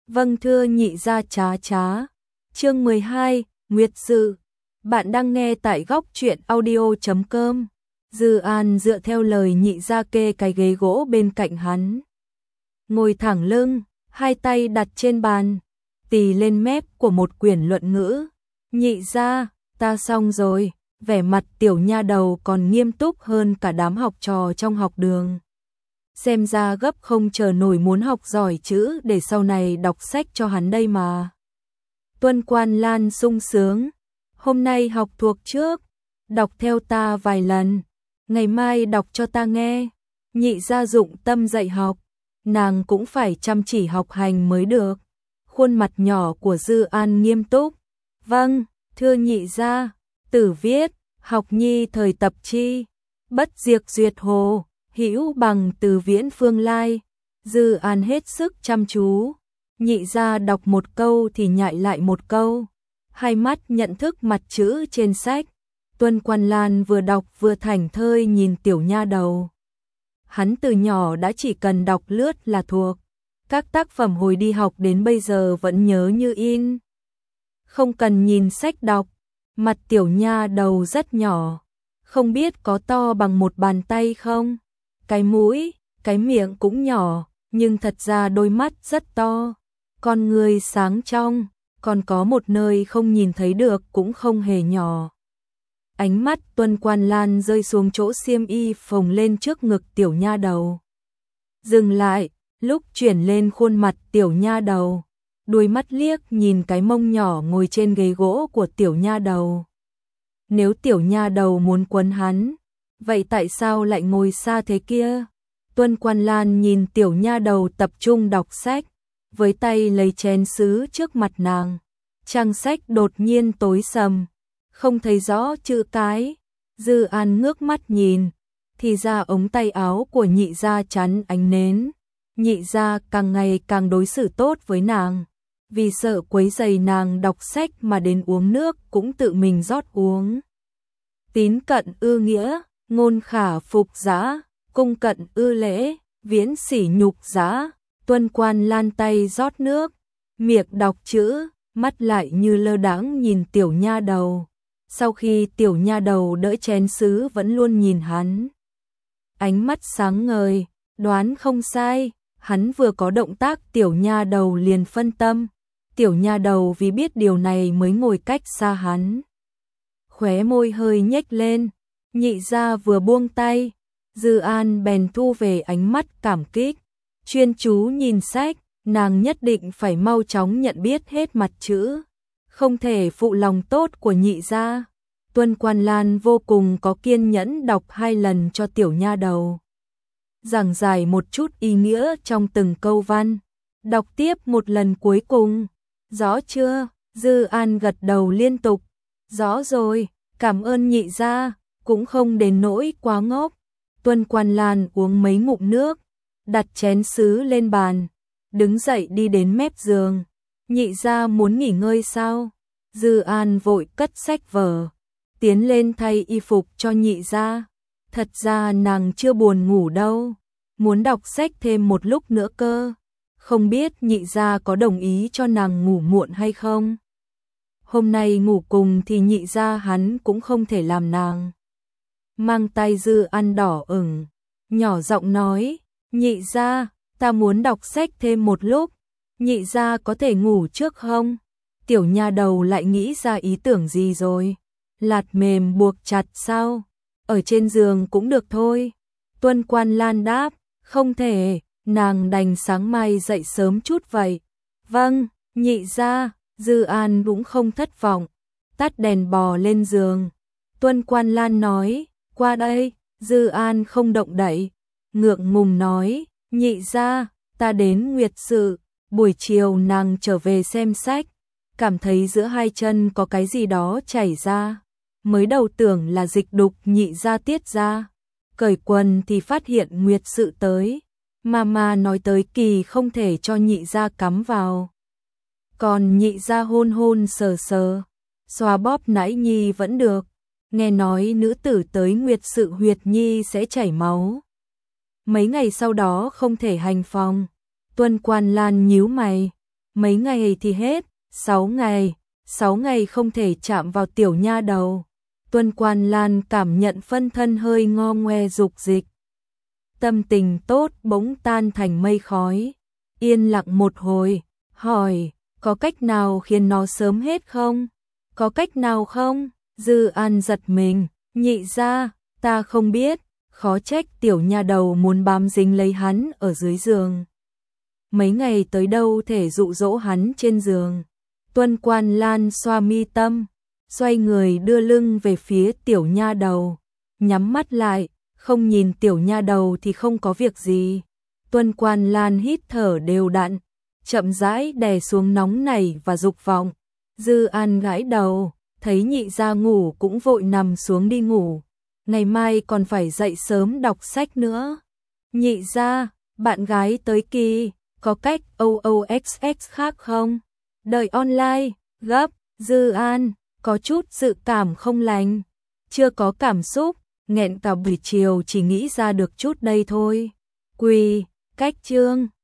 Vâng thưa nhị gia trá trá. Chương 12, Nguyệt Sự. Bạn đang nghe tại góc truyện audio.com. Dư An dựa theo lời nhị gia kê cái ghế gỗ bên cạnh hắn. Ngồi thẳng lưng, hai tay đặt trên bàn, tì lên mép của một quyển luận ngữ. Nhị gia, ta xong rồi. Vẻ mặt tiểu nha đầu còn nghiêm túc hơn cả đám học trò trong học đường. Xem ra gấp không chờ nổi muốn học giỏi chữ để sau này đọc sách cho hắn đây mà. Tuân Quan Lan sung sướng. Hôm nay học thuộc trước, đọc theo ta vài lần, ngày mai đọc cho ta nghe. Nhị gia dụng tâm dạy học, nàng cũng phải chăm chỉ học hành mới được. Khuôn mặt nhỏ của Dư An nghiêm túc. Vâng, thưa nhị gia. Tử viết, học nhi thời tập chi, bất diệt duyệt hồ, hữu bằng từ viễn phương lai. Dư An hết sức chăm chú. Nhị gia đọc một câu thì nhại lại một câu, hai mắt nhận thức mặt chữ trên sách. Tuân Quan Lan vừa đọc vừa thảnh thơi nhìn tiểu nha đầu. Hắn từ nhỏ đã chỉ cần đọc lướt là thuộc, các tác phẩm hồi đi học đến bây giờ vẫn nhớ như in. Không cần nhìn sách đọc. Mặt tiểu nha đầu rất nhỏ, không biết có to bằng một bàn tay không? Cái mũi, cái miệng cũng nhỏ, nhưng thật ra đôi mắt rất to, con người sáng trong, còn có một nơi không nhìn thấy được cũng không hề nhỏ. Ánh mắt Tuân Quan Lan rơi xuống chỗ xiêm y phồng lên trước ngực tiểu nha đầu. Dừng lại, lúc chuyển lên khuôn mặt tiểu nha đầu. Đuôi mắt liếc nhìn cái mông nhỏ ngồi trên ghế gỗ của tiểu nha đầu. Nếu tiểu nha đầu muốn quấn hắn, vậy tại sao lại ngồi xa thế kia? Tuân Quan Lan nhìn tiểu nha đầu tập trung đọc sách, với tay lấy chén sứ trước mặt nàng. Trang sách đột nhiên tối sầm, không thấy rõ chữ cái. Dư An ngước mắt nhìn, thì ra ống tay áo của nhị gia chắn ánh nến. Nhị gia càng ngày càng đối xử tốt với nàng. Vì sợ quấy rầy nàng đọc sách mà đến uống nước cũng tự mình rót uống. Tín cận ư nghĩa, ngôn khả phục giá, cung cận ư lễ, viễn sỉ nhục giá. Tuân Quan Lan tay rót nước, miệng đọc chữ, mắt lại như lơ đãng nhìn tiểu nha đầu. Sau khi tiểu nha đầu đỡ chén sứ vẫn luôn nhìn hắn. Ánh mắt sáng ngời, đoán không sai, hắn vừa có động tác tiểu nha đầu liền phân tâm. Tiểu nha đầu vì biết điều này mới ngồi cách xa hắn. Khóe môi hơi nhếch lên, nhị gia vừa buông tay, Dư An bèn thu về ánh mắt cảm kích, chuyên chú nhìn sách, nàng nhất định phải mau chóng nhận biết hết mặt chữ, không thể phụ lòng tốt của nhị gia. Tuân Quan Lan vô cùng có kiên nhẫn đọc 2 lần cho tiểu nha đầu, giảng giải một chút ý nghĩa trong từng câu văn, đọc tiếp một lần cuối cùng. Rõ chưa? Dư An gật đầu liên tục. Rõ rồi, cảm ơn nhị gia, cũng không đến nỗi quá ngốc. Tuân Quan Lan uống mấy ngụm nước, đặt chén sứ lên bàn, đứng dậy đi đến mép giường. Nhị gia muốn nghỉ ngơi sao? Dư An vội cất sách vở, tiến lên thay y phục cho nhị gia. Thật ra nàng chưa buồn ngủ đâu, muốn đọc sách thêm một lúc nữa cơ. Không biết nhị gia có đồng ý cho nàng ngủ muộn hay không? Hôm nay ngủ cùng thì nhị gia hắn cũng không thể làm nàng. Mang tay Dư An đỏ ửng, nhỏ giọng nói, nhị gia, ta muốn đọc sách thêm một lúc, nhị gia có thể ngủ trước không? Tiểu nha đầu lại nghĩ ra ý tưởng gì rồi? Lạt mềm buộc chặt sao? Ở trên giường cũng được thôi. Tuân Quan Lan đáp, không thể. Nàng đành sáng mai dậy sớm chút vậy. Vâng, nhị gia. Dư An cũng không thất vọng, tắt đèn bò lên giường. Tuân Quan Lan nói, qua đây. Dư An không động đậy, ngượng ngùng nói, nhị gia, ta đến Nguyệt Sự. Buổi chiều nàng trở về xem sách, cảm thấy giữa hai chân có cái gì đó chảy ra. Mới đầu tưởng là dịch đục nhị gia tiết ra, cởi quần thì phát hiện Nguyệt Sự tới. Mama nói tới kỳ không thể cho nhị gia cắm vào. Còn nhị gia hôn hôn sờ sờ, xoa bóp nãi nhi vẫn được. Nghe nói nữ tử tới Nguyệt Sự huyệt nhi sẽ chảy máu. Mấy ngày sau đó không thể hành phòng. Tuân Quan Lan nhíu mày, mấy ngày thì hết, 6 ngày không thể chạm vào tiểu nha đầu. Tuân Quan Lan cảm nhận phân thân hơi ngo ngoe dục dịch. Tâm tình tốt bỗng tan thành mây khói. Yên lặng một hồi, hỏi, có cách nào khiến nó sớm hết không? Có cách nào không? Dư An giật mình, nhị ra, ta không biết, khó trách tiểu nha đầu muốn bám dính lấy hắn ở dưới giường. Mấy ngày tới đâu thể dụ dỗ hắn trên giường. Tuân Quan Lan xoa mi tâm, xoay người đưa lưng về phía tiểu nha đầu, nhắm mắt lại, không nhìn tiểu nha đầu thì không có việc gì. Tuân Quan Lan hít thở đều đặn, chậm rãi đè xuống nóng nảy và dục vọng. Dư An gãi đầu, thấy nhị gia ngủ cũng vội nằm xuống đi ngủ. Ngày mai còn phải dậy sớm đọc sách nữa. Nhị gia, bạn gái tới kỳ, có cách OOXX khác không? Đợi online, gấp, Dư An, có chút dự cảm không lành. Chưa có cảm xúc, nghẹn cả buổi chiều chỉ nghĩ ra được chút đây thôi. Quỳ, cách chương.